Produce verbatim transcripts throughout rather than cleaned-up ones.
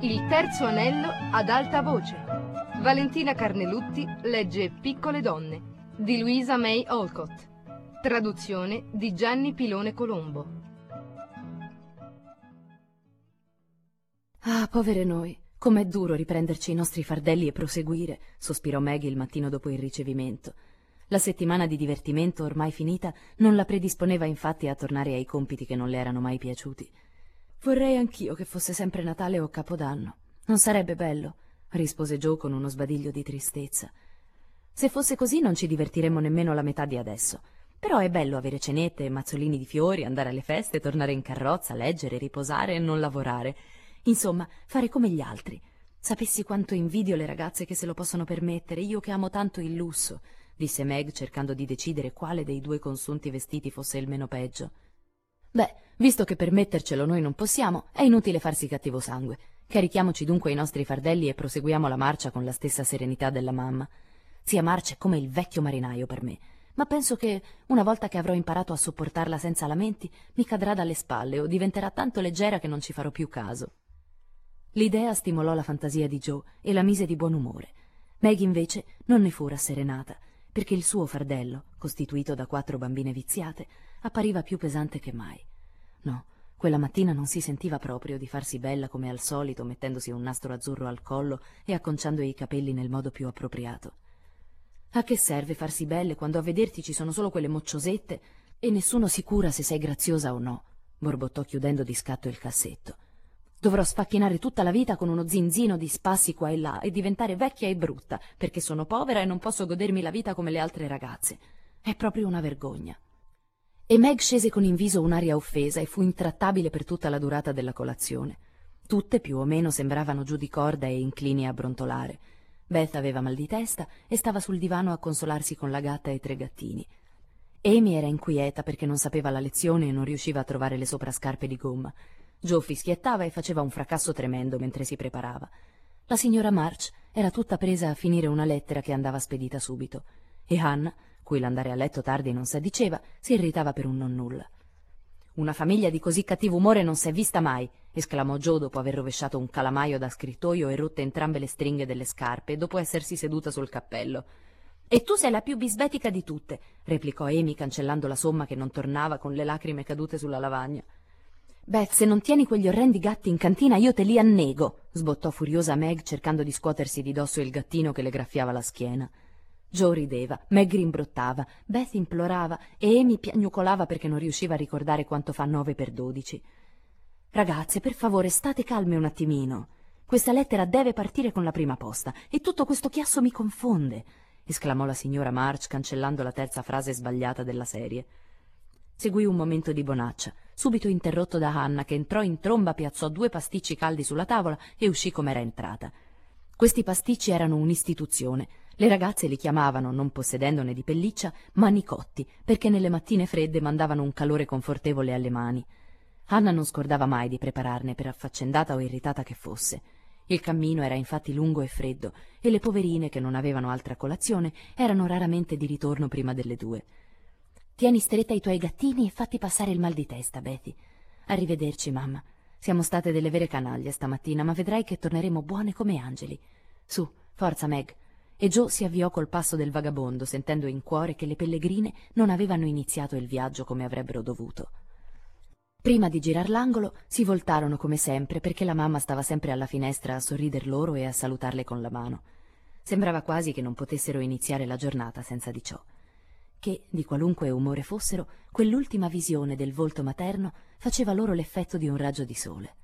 Il terzo anello ad alta voce. Valentina Carnelutti legge Piccole donne di Louisa May Alcott. Traduzione di Gianni Pilone Colombo. Ah, povere noi, com'è duro riprenderci i nostri fardelli e proseguire, sospirò Maggie il mattino dopo il ricevimento. La settimana di divertimento, ormai finita, non la predisponeva infatti a tornare ai compiti che non le erano mai piaciuti. Vorrei anch'io che fosse sempre Natale o Capodanno. Non sarebbe bello? Rispose Joe con uno sbadiglio di tristezza. Se fosse così non ci divertiremmo nemmeno la metà di adesso. Però è bello avere cenette e mazzolini di fiori, andare alle feste, tornare in carrozza, leggere, riposare e non lavorare. Insomma, fare come gli altri. Sapessi quanto invidio le ragazze che se lo possono permettere, io che amo tanto il lusso, disse Meg cercando di decidere quale dei due consunti vestiti fosse il meno peggio. Beh, visto che permettercelo noi non possiamo, è inutile farsi cattivo sangue. Carichiamoci dunque i nostri fardelli e proseguiamo la marcia con la stessa serenità della mamma. Zia Marcia è come il vecchio marinaio per me, ma penso che, una volta che avrò imparato a sopportarla senza lamenti, mi cadrà dalle spalle o diventerà tanto leggera che non ci farò più caso. L'idea stimolò la fantasia di Joe e la mise di buon umore. Maggie invece non ne fu rasserenata, perché il suo fardello, costituito da quattro bambine viziate, appariva più pesante che mai. No, quella mattina non si sentiva proprio di farsi bella come al solito, mettendosi un nastro azzurro al collo e acconciando i capelli nel modo più appropriato. A che serve farsi belle quando a vederti ci sono solo quelle mocciosette e nessuno si cura se sei graziosa o no? Borbottò chiudendo di scatto il cassetto. Dovrò sfacchinare tutta la vita con uno zinzino di spassi qua e là e diventare vecchia e brutta, perché sono povera e non posso godermi la vita come le altre ragazze. È proprio una vergogna. E Meg scese con in viso un'aria offesa e fu intrattabile per tutta la durata della colazione. Tutte più o meno sembravano giù di corda e inclini a brontolare. Beth aveva mal di testa e stava sul divano a consolarsi con la gatta e tre gattini. Amy era inquieta perché non sapeva la lezione e non riusciva a trovare le soprascarpe di gomma. Joe fischiettava e faceva un fracasso tremendo mentre si preparava. La signora March era tutta presa a finire una lettera che andava spedita subito, e Hannah, cui l'andare a letto tardi non s'addiceva, si irritava per un nonnulla. «Una famiglia di così cattivo umore non s'è vista mai», esclamò Joe dopo aver rovesciato un calamaio da scrittoio e rotte entrambe le stringhe delle scarpe e dopo essersi seduta sul cappello. «E tu sei la più bisbetica di tutte», replicò Amy cancellando la somma che non tornava con le lacrime cadute sulla lavagna. «Beth, se non tieni quegli orrendi gatti in cantina io te li annego», sbottò furiosa Meg cercando di scuotersi di dosso il gattino che le graffiava la schiena. Joe rideva, Meg rimbrottava, Beth implorava e Amy piagnucolava perché non riusciva a ricordare quanto fa nove per dodici. «Ragazze, per favore, state calme un attimino. Questa lettera deve partire con la prima posta e tutto questo chiasso mi confonde», esclamò la signora March cancellando la terza frase sbagliata della serie. Seguì un momento di bonaccia, subito interrotto da Hannah che entrò in tromba, piazzò due pasticci caldi sulla tavola e uscì com'era entrata. Questi pasticci erano un'istituzione. Le ragazze li chiamavano, non possedendone di pelliccia, manicotti, perché nelle mattine fredde mandavano un calore confortevole alle mani. Hannah non scordava mai di prepararne, per affaccendata o irritata che fosse. Il cammino era infatti lungo e freddo, e le poverine, che non avevano altra colazione, erano raramente di ritorno prima delle due. «Tieni stretta i tuoi gattini e fatti passare il mal di testa, Betty. Arrivederci, mamma. Siamo state delle vere canaglie stamattina, ma vedrai che torneremo buone come angeli. Su, forza, Meg». E Joe si avviò col passo del vagabondo, sentendo in cuore che le pellegrine non avevano iniziato il viaggio come avrebbero dovuto. Prima di girar l'angolo si voltarono come sempre, perché la mamma stava sempre alla finestra a sorrider loro e a salutarle con la mano. Sembrava quasi che non potessero iniziare la giornata senza di ciò. Che, di qualunque umore fossero, quell'ultima visione del volto materno faceva loro l'effetto di un raggio di sole.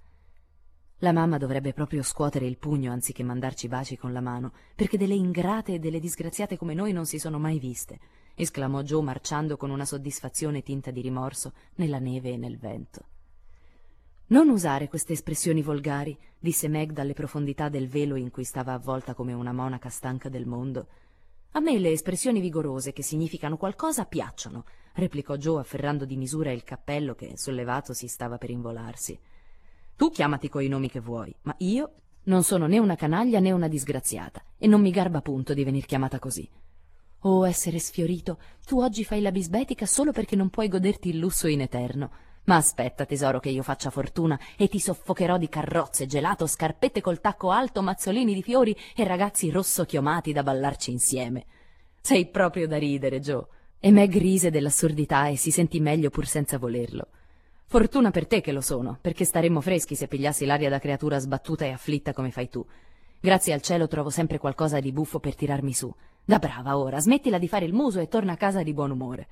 La mamma dovrebbe proprio scuotere il pugno anziché mandarci baci con la mano, perché delle ingrate e delle disgraziate come noi non si sono mai viste, esclamò Joe marciando con una soddisfazione tinta di rimorso nella neve e nel vento. «Non usare queste espressioni volgari», disse Meg dalle profondità del velo in cui stava avvolta come una monaca stanca del mondo. «A me le espressioni vigorose che significano qualcosa piacciono», replicò Joe afferrando di misura il cappello che, sollevato, si stava per involarsi. «Tu chiamati coi nomi che vuoi, ma io non sono né una canaglia né una disgraziata, e non mi garba punto di venir chiamata così. Oh, essere sfiorito, tu oggi fai la bisbetica solo perché non puoi goderti il lusso in eterno. Ma aspetta, tesoro, che io faccia fortuna e ti soffocherò di carrozze, gelato, scarpette col tacco alto, mazzolini di fiori e ragazzi rosso-chiomati da ballarci insieme. Sei proprio da ridere, Joe. E Meg rise dell'assurdità e si sentì meglio pur senza volerlo. Fortuna per te che lo sono, perché staremmo freschi se pigliassi l'aria da creatura sbattuta e afflitta come fai tu. Grazie al cielo trovo sempre qualcosa di buffo per tirarmi su. Da brava ora, smettila di fare il muso e torna a casa di buon umore.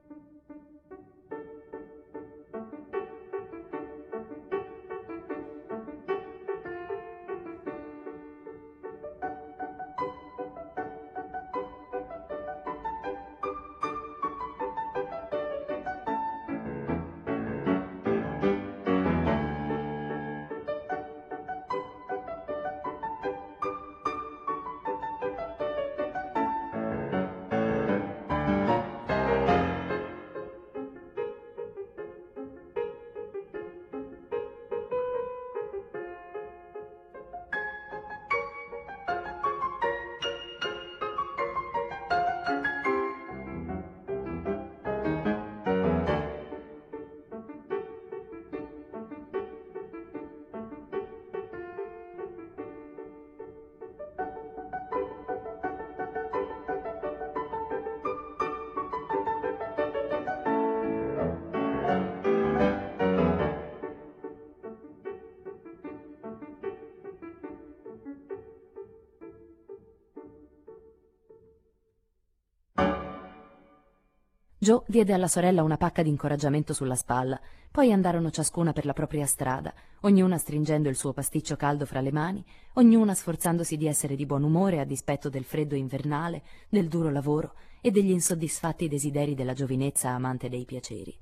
Joe diede alla sorella una pacca di incoraggiamento sulla spalla, poi andarono ciascuna per la propria strada, ognuna stringendo il suo pasticcio caldo fra le mani, ognuna sforzandosi di essere di buon umore a dispetto del freddo invernale, del duro lavoro e degli insoddisfatti desideri della giovinezza amante dei piaceri.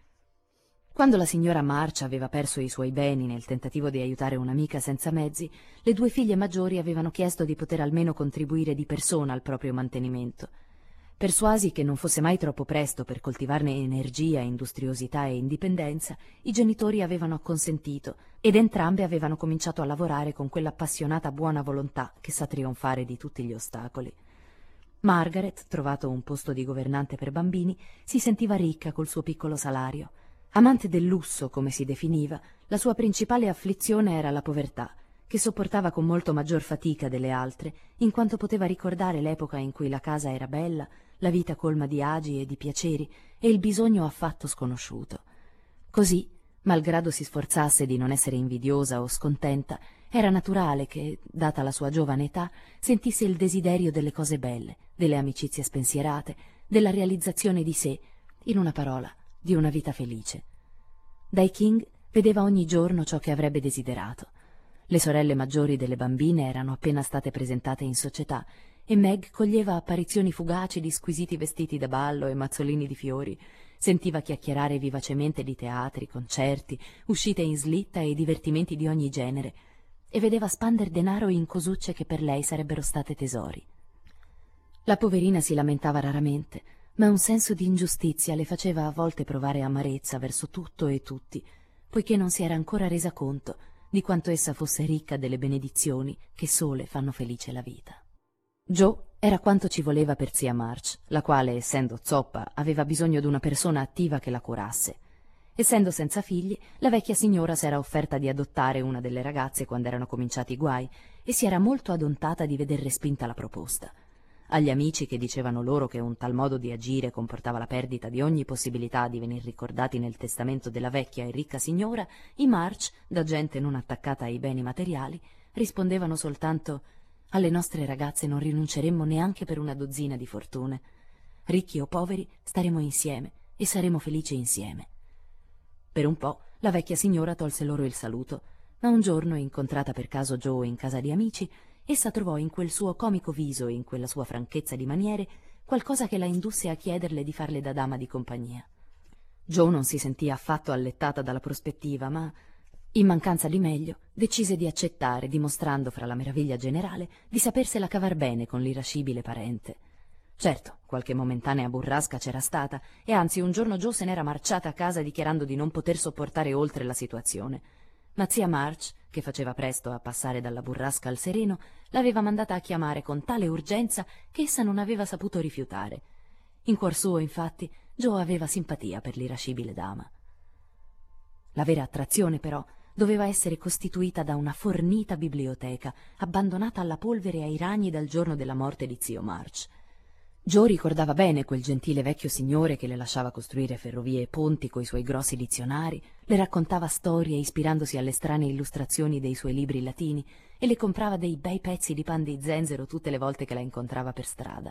Quando la signora March aveva perso i suoi beni nel tentativo di aiutare un'amica senza mezzi, le due figlie maggiori avevano chiesto di poter almeno contribuire di persona al proprio mantenimento. Persuasi che non fosse mai troppo presto per coltivarne energia, industriosità e indipendenza, i genitori avevano acconsentito ed entrambe avevano cominciato a lavorare con quell'appassionata buona volontà che sa trionfare di tutti gli ostacoli. Margaret, trovato un posto di governante per bambini, si sentiva ricca col suo piccolo salario. Amante del lusso, come si definiva, la sua principale afflizione era la povertà, che sopportava con molto maggior fatica delle altre, in quanto poteva ricordare l'epoca in cui la casa era bella, la vita colma di agi e di piaceri e il bisogno affatto sconosciuto. Così, malgrado si sforzasse di non essere invidiosa o scontenta, era naturale che, data la sua giovane età, sentisse il desiderio delle cose belle, delle amicizie spensierate, della realizzazione di sé, in una parola, di una vita felice. Dai King vedeva ogni giorno ciò che avrebbe desiderato. Le sorelle maggiori delle bambine erano appena state presentate in società e Meg coglieva apparizioni fugaci di squisiti vestiti da ballo e mazzolini di fiori, sentiva chiacchierare vivacemente di teatri, concerti, uscite in slitta e divertimenti di ogni genere, e vedeva spander denaro in cosucce che per lei sarebbero state tesori. La poverina si lamentava raramente, ma un senso di ingiustizia le faceva a volte provare amarezza verso tutto e tutti, poiché non si era ancora resa conto di quanto essa fosse ricca delle benedizioni che sole fanno felice la vita. Joe era quanto ci voleva per zia March, la quale, essendo zoppa, aveva bisogno di una persona attiva che la curasse. Essendo senza figli, la vecchia signora s'era offerta di adottare una delle ragazze quando erano cominciati i guai e si era molto adontata di veder respinta la proposta. Agli amici che dicevano loro che un tal modo di agire comportava la perdita di ogni possibilità di venir ricordati nel testamento della vecchia e ricca signora, i March, da gente non attaccata ai beni materiali, rispondevano soltanto: alle nostre ragazze non rinunceremmo neanche per una dozzina di fortune. Ricchi o poveri, staremo insieme e saremo felici insieme. Per un po' la vecchia signora tolse loro il saluto, ma un giorno, incontrata per caso Joe in casa di amici, essa trovò in quel suo comico viso e in quella sua franchezza di maniere qualcosa che la indusse a chiederle di farle da dama di compagnia. Joe non si sentì affatto allettata dalla prospettiva, ma, in mancanza di meglio, decise di accettare, dimostrando fra la meraviglia generale di sapersela cavar bene con l'irascibile parente. Certo, qualche momentanea burrasca c'era stata, e anzi un giorno Joe se n'era marciata a casa dichiarando di non poter sopportare oltre la situazione. Ma zia March, che faceva presto a passare dalla burrasca al sereno, l'aveva mandata a chiamare con tale urgenza che essa non aveva saputo rifiutare. In cuor suo, infatti, Joe aveva simpatia per l'irascibile dama. La vera attrazione, però, doveva essere costituita da una fornita biblioteca, abbandonata alla polvere e ai ragni dal giorno della morte di zio March. Joe ricordava bene quel gentile vecchio signore che le lasciava costruire ferrovie e ponti coi suoi grossi dizionari, le raccontava storie ispirandosi alle strane illustrazioni dei suoi libri latini e le comprava dei bei pezzi di pan di zenzero tutte le volte che la incontrava per strada.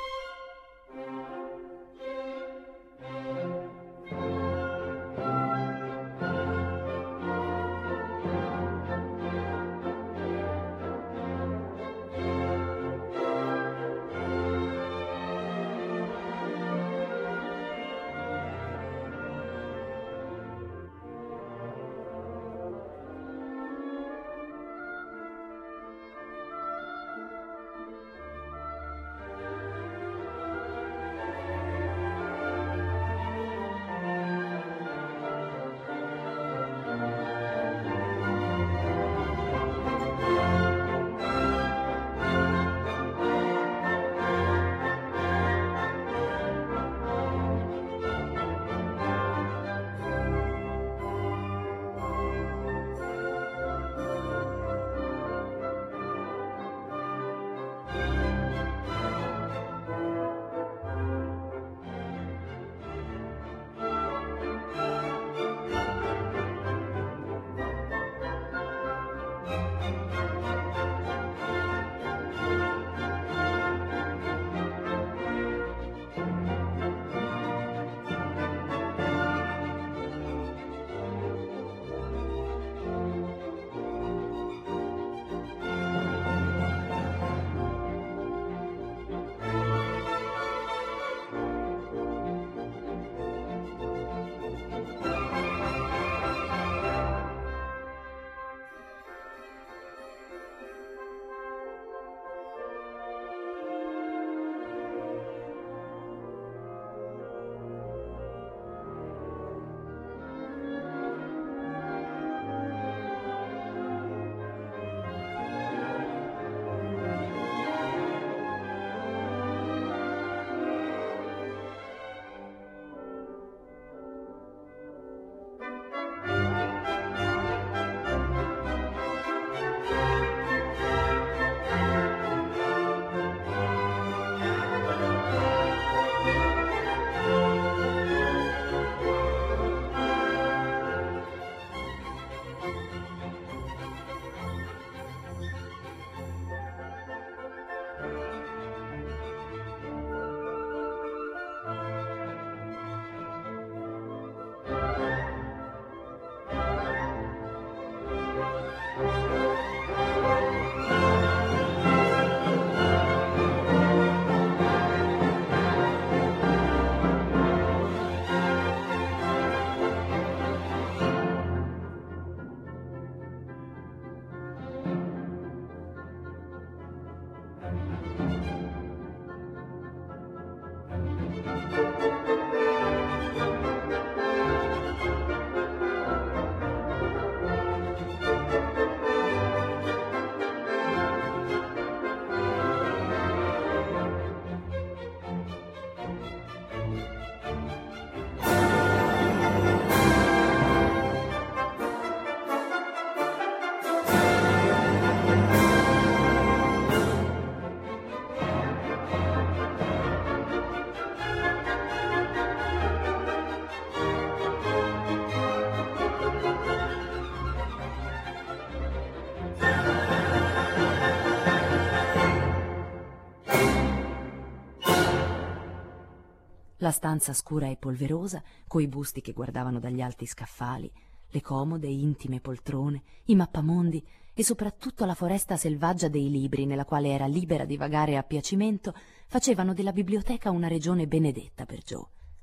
La stanza scura e polverosa, coi busti che guardavano dagli alti scaffali, le comode, intime poltrone, i mappamondi e soprattutto la foresta selvaggia dei libri nella quale era libera di vagare a piacimento, facevano della biblioteca una regione benedetta per Joe.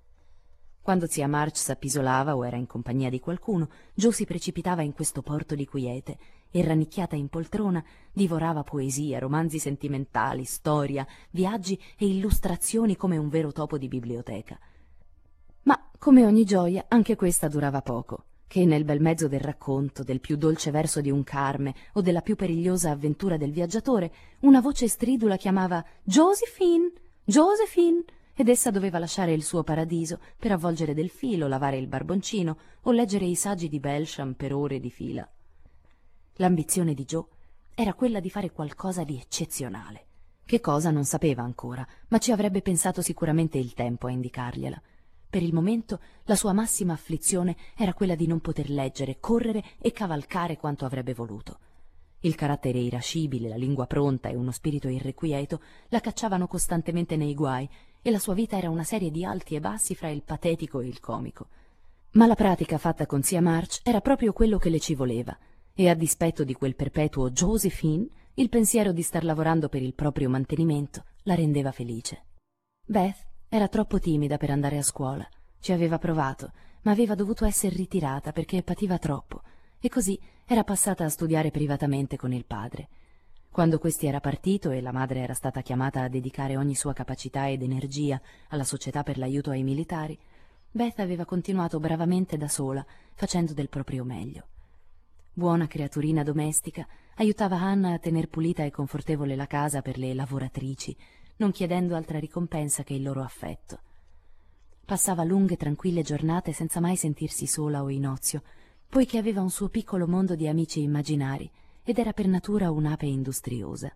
Quando zia March s'appisolava o era in compagnia di qualcuno, Joe si precipitava in questo porto di quiete e, rannicchiata in poltrona, divorava poesia, romanzi sentimentali, storia, viaggi e illustrazioni come un vero topo di biblioteca. Ma, come ogni gioia, anche questa durava poco, che nel bel mezzo del racconto, del più dolce verso di un Carme o della più perigliosa avventura del viaggiatore, una voce stridula chiamava «Josephine! Josephine!» ed essa doveva lasciare il suo paradiso per avvolgere del filo, lavare il barboncino o leggere i saggi di Belsham per ore di fila. L'ambizione di Jo era quella di fare qualcosa di eccezionale. Che cosa non sapeva ancora, ma ci avrebbe pensato sicuramente il tempo a indicargliela. Per il momento la sua massima afflizione era quella di non poter leggere, correre e cavalcare quanto avrebbe voluto. Il carattere irascibile, la lingua pronta e uno spirito irrequieto la cacciavano costantemente nei guai, e la sua vita era una serie di alti e bassi fra il patetico e il comico. Ma la pratica fatta con zia March era proprio quello che le ci voleva, e a dispetto di quel perpetuo Josephine, il pensiero di star lavorando per il proprio mantenimento la rendeva felice. Beth era troppo timida per andare a scuola, ci aveva provato, ma aveva dovuto essere ritirata perché pativa troppo, e così era passata a studiare privatamente con il padre. Quando questi era partito e la madre era stata chiamata a dedicare ogni sua capacità ed energia alla società per l'aiuto ai militari, Beth aveva continuato bravamente da sola, facendo del proprio meglio. Buona creaturina domestica, aiutava Hannah a tener pulita e confortevole la casa per le lavoratrici, non chiedendo altra ricompensa che il loro affetto. Passava lunghe tranquille giornate senza mai sentirsi sola o in ozio, poiché aveva un suo piccolo mondo di amici immaginari ed era per natura un'ape industriosa.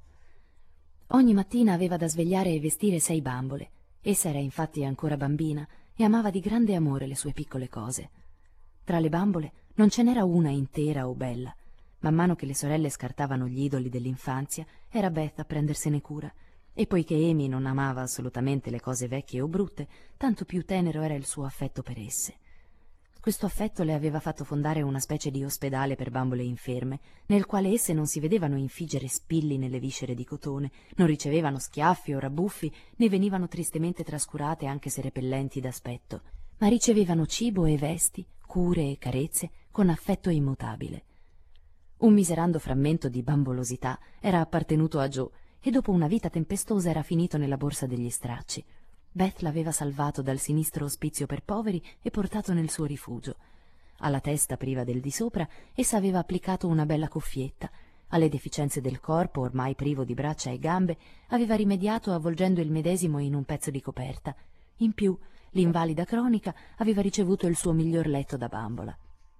Ogni mattina aveva da svegliare e vestire sei bambole. Essa era infatti ancora bambina e amava di grande amore le sue piccole cose. Tra le bambole non ce n'era una intera o bella. Man mano che le sorelle scartavano gli idoli dell'infanzia, era Beth a prendersene cura, e poiché Amy non amava assolutamente le cose vecchie o brutte, tanto più tenero era il suo affetto per esse. Questo affetto le aveva fatto fondare una specie di ospedale per bambole inferme, nel quale esse non si vedevano infiggere spilli nelle viscere di cotone, non ricevevano schiaffi o rabbuffi, né venivano tristemente trascurate anche se repellenti d'aspetto, ma ricevevano cibo e vesti, cure e carezze con affetto immutabile. Un miserando frammento di bambolosità era appartenuto a Jo e dopo una vita tempestosa era finito nella borsa degli stracci. Beth l'aveva salvato dal sinistro ospizio per poveri e portato nel suo rifugio. Alla testa priva del di sopra essa aveva applicato una bella cuffietta. Alle deficienze del corpo, ormai privo di braccia e gambe, aveva rimediato avvolgendo il medesimo in un pezzo di coperta. In più, l'invalida cronica aveva ricevuto il suo miglior letto da bambola.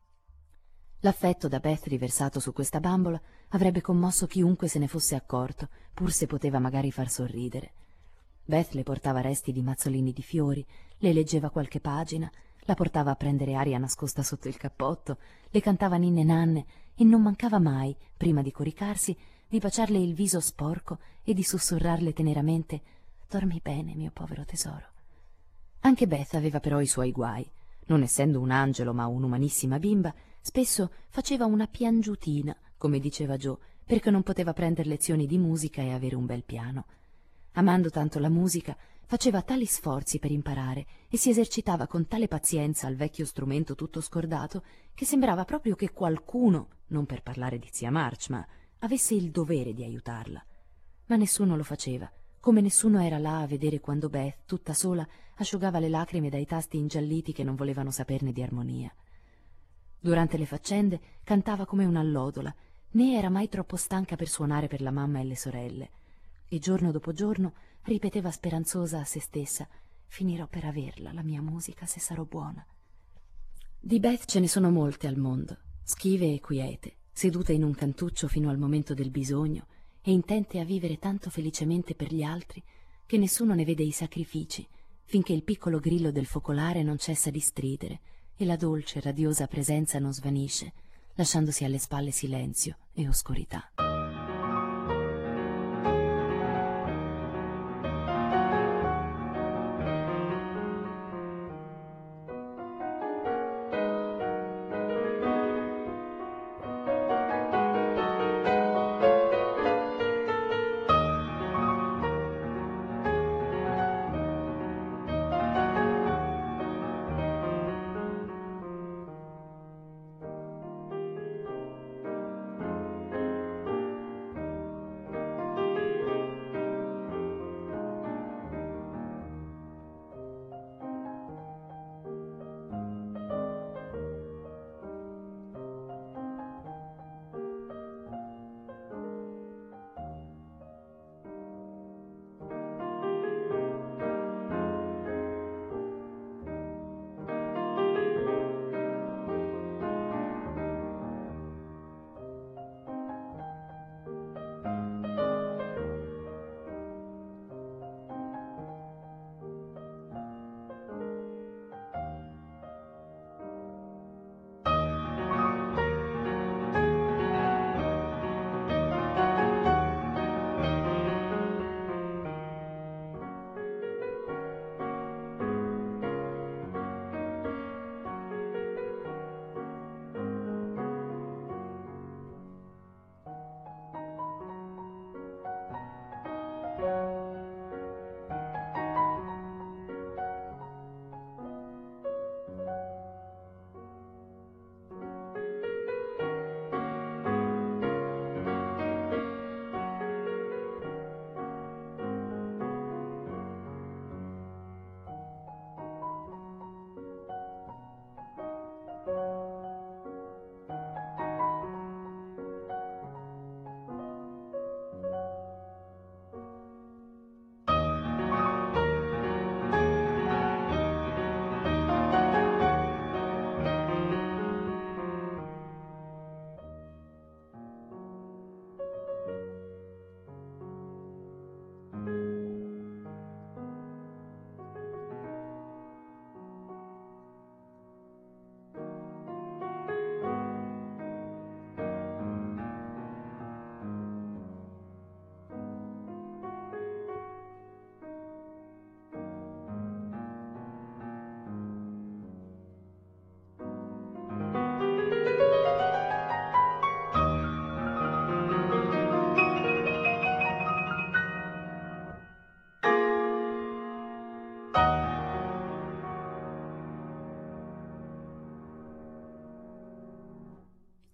L'affetto da Beth riversato su questa bambola avrebbe commosso chiunque se ne fosse accorto, pur se poteva magari far sorridere. Beth le portava resti di mazzolini di fiori, le leggeva qualche pagina, la portava a prendere aria nascosta sotto il cappotto, le cantava ninne nanne e non mancava mai, prima di coricarsi, di baciarle il viso sporco e di sussurrarle teneramente «Dormi bene, mio povero tesoro». Anche Beth aveva però i suoi guai. Non essendo un angelo ma un'umanissima bimba, spesso faceva una piangiutina, come diceva Jo, perché non poteva prendere lezioni di musica e avere un bel piano. Amando tanto la musica, faceva tali sforzi per imparare e si esercitava con tale pazienza al vecchio strumento tutto scordato che sembrava proprio che qualcuno, non per parlare di zia March, ma avesse il dovere di aiutarla. Ma nessuno lo faceva, come nessuno era là a vedere quando Beth, tutta sola, asciugava le lacrime dai tasti ingialliti che non volevano saperne di armonia. Durante le faccende cantava come un'allodola, né era mai troppo stanca per suonare per la mamma e le sorelle, e giorno dopo giorno ripeteva speranzosa a se stessa: finirò per averla, la mia musica, se sarò buona. Di Beth ce ne sono molte al mondo, schive e quiete, sedute in un cantuccio fino al momento del bisogno e intente a vivere tanto felicemente per gli altri che nessuno ne vede i sacrifici, finché il piccolo grillo del focolare non cessa di stridere e la dolce, radiosa presenza non svanisce, lasciandosi alle spalle silenzio e oscurità.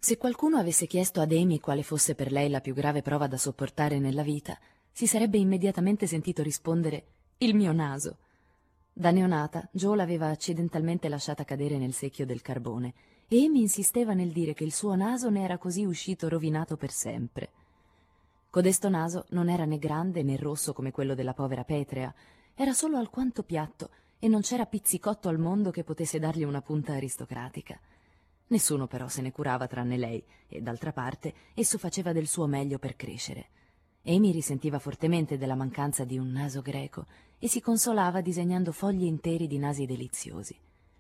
Se qualcuno avesse chiesto ad Amy quale fosse per lei la più grave prova da sopportare nella vita, si sarebbe immediatamente sentito rispondere «il mio naso». Da neonata, Joe l'aveva accidentalmente lasciata cadere nel secchio del carbone e Amy insisteva nel dire che il suo naso ne era così uscito rovinato per sempre. Codesto naso non era né grande né rosso come quello della povera Petrea, era solo alquanto piatto e non c'era pizzicotto al mondo che potesse dargli una punta aristocratica. Nessuno però se ne curava tranne lei e, d'altra parte, esso faceva del suo meglio per crescere. Amy risentiva fortemente della mancanza di un naso greco e si consolava disegnando fogli interi di nasi deliziosi.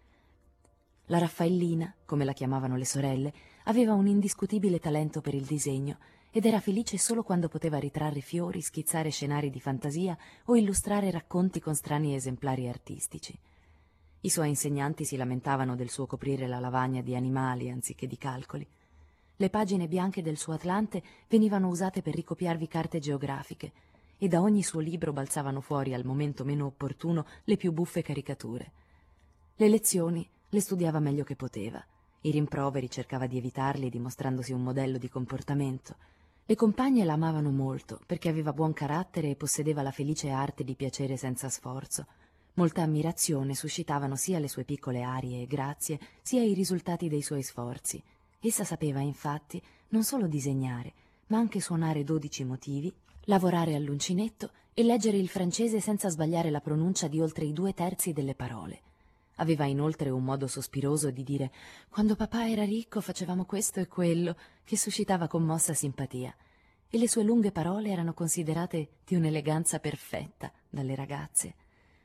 La Raffaellina, come la chiamavano le sorelle, aveva un indiscutibile talento per il disegno ed era felice solo quando poteva ritrarre fiori, schizzare scenari di fantasia o illustrare racconti con strani esemplari artistici. I suoi insegnanti si lamentavano del suo coprire la lavagna di animali anziché di calcoli. Le pagine bianche del suo Atlante venivano usate per ricopiarvi carte geografiche e da ogni suo libro balzavano fuori al momento meno opportuno le più buffe caricature. Le lezioni le studiava meglio che poteva. I rimproveri cercava di evitarli dimostrandosi un modello di comportamento. Le compagne la amavano molto perché aveva buon carattere e possedeva la felice arte di piacere senza sforzo. Molta ammirazione suscitavano sia le sue piccole arie e grazie, sia i risultati dei suoi sforzi. Essa sapeva, infatti, non solo disegnare, ma anche suonare dodici motivi, lavorare all'uncinetto e leggere il francese senza sbagliare la pronuncia di oltre i due terzi delle parole. Aveva inoltre un modo sospiroso di dire «Quando papà era ricco facevamo questo e quello», che suscitava commossa simpatia, e le sue lunghe parole erano considerate di un'eleganza perfetta dalle ragazze.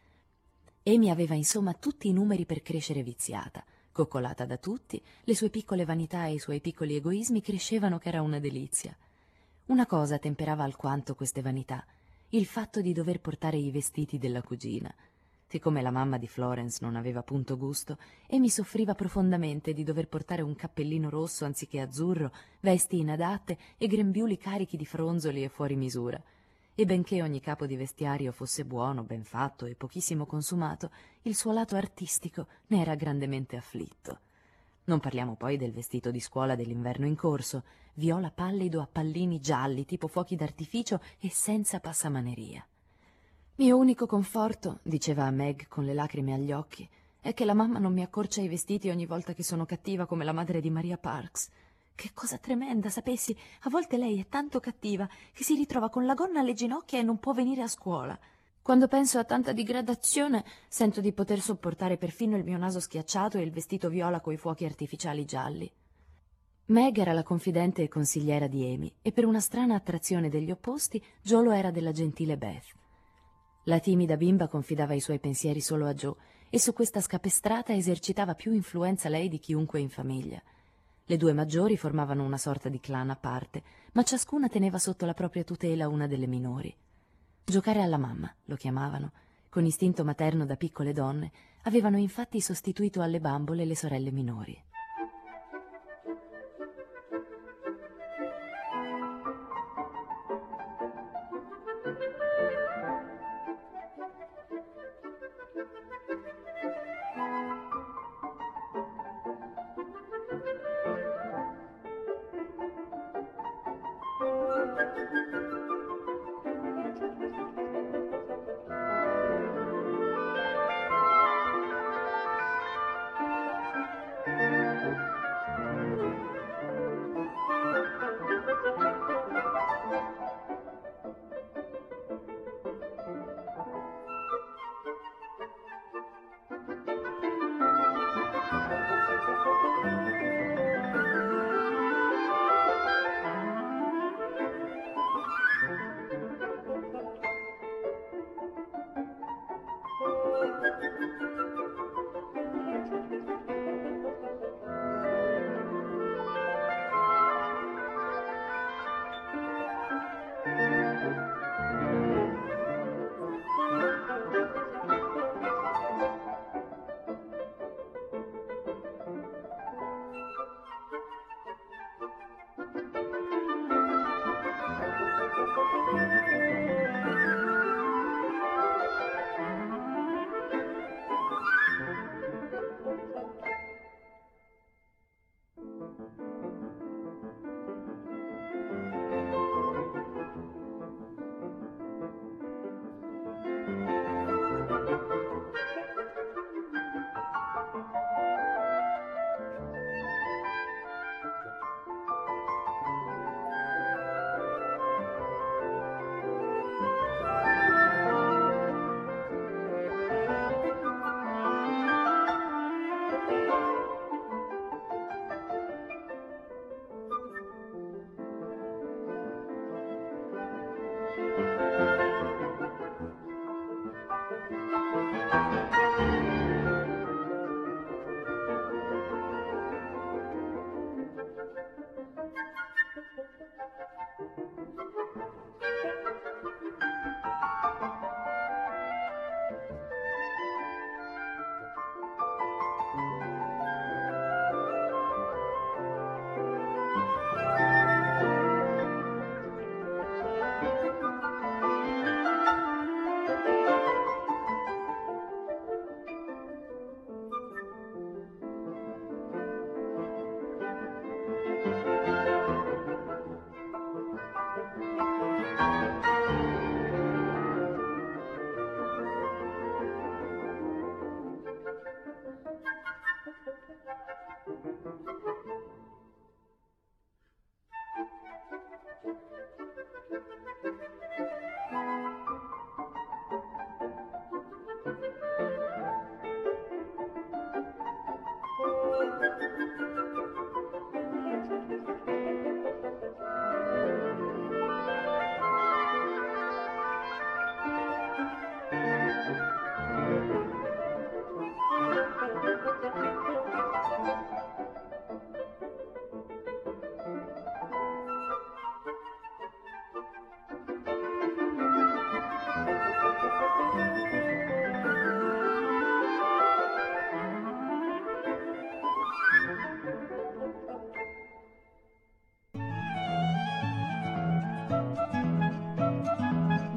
Amy aveva insomma tutti i numeri per crescere viziata. Coccolata da tutti, le sue piccole vanità e i suoi piccoli egoismi crescevano che era una delizia. Una cosa temperava alquanto queste vanità, il fatto di dover portare i vestiti della cugina. Siccome la mamma di Florence non aveva punto gusto, Amy soffriva profondamente di dover portare un cappellino rosso anziché azzurro, vesti inadatte e grembiuli carichi di fronzoli e fuori misura. E benché ogni capo di vestiario fosse buono, ben fatto e pochissimo consumato, il suo lato artistico ne era grandemente afflitto. Non parliamo poi del vestito di scuola dell'inverno in corso, viola pallido a pallini gialli, tipo fuochi d'artificio e senza passamaneria. «Mio unico conforto», diceva a Meg con le lacrime agli occhi, «è che la mamma non mi accorcia i vestiti ogni volta che sono cattiva come la madre di Maria Parks. Che cosa tremenda, sapessi, a volte lei è tanto cattiva che si ritrova con la gonna alle ginocchia e non può venire a scuola. Quando penso a tanta digradazione, sento di poter sopportare perfino il mio naso schiacciato e il vestito viola coi fuochi artificiali gialli». Meg era la confidente e consigliera di Amy e per una strana attrazione degli opposti Joe lo era della gentile Beth. La timida bimba confidava i suoi pensieri solo a Joe e su questa scapestrata esercitava più influenza lei di chiunque in famiglia. Le due maggiori formavano una sorta di clan a parte, ma ciascuna teneva sotto la propria tutela una delle minori. Giocare alla mamma, lo chiamavano. Con istinto materno da piccole donne, avevano infatti sostituito alle bambole le sorelle minori.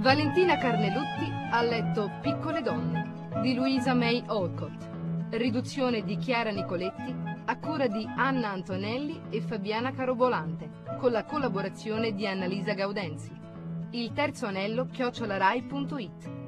Valentina Carnelutti ha letto Piccole donne di Louisa May Alcott. Riduzione di Chiara Nicoletti a cura di Anna Antonelli e Fabiana Carobolante, con la collaborazione di Annalisa Gaudenzi. Il terzo anello chiocciolarai punto it.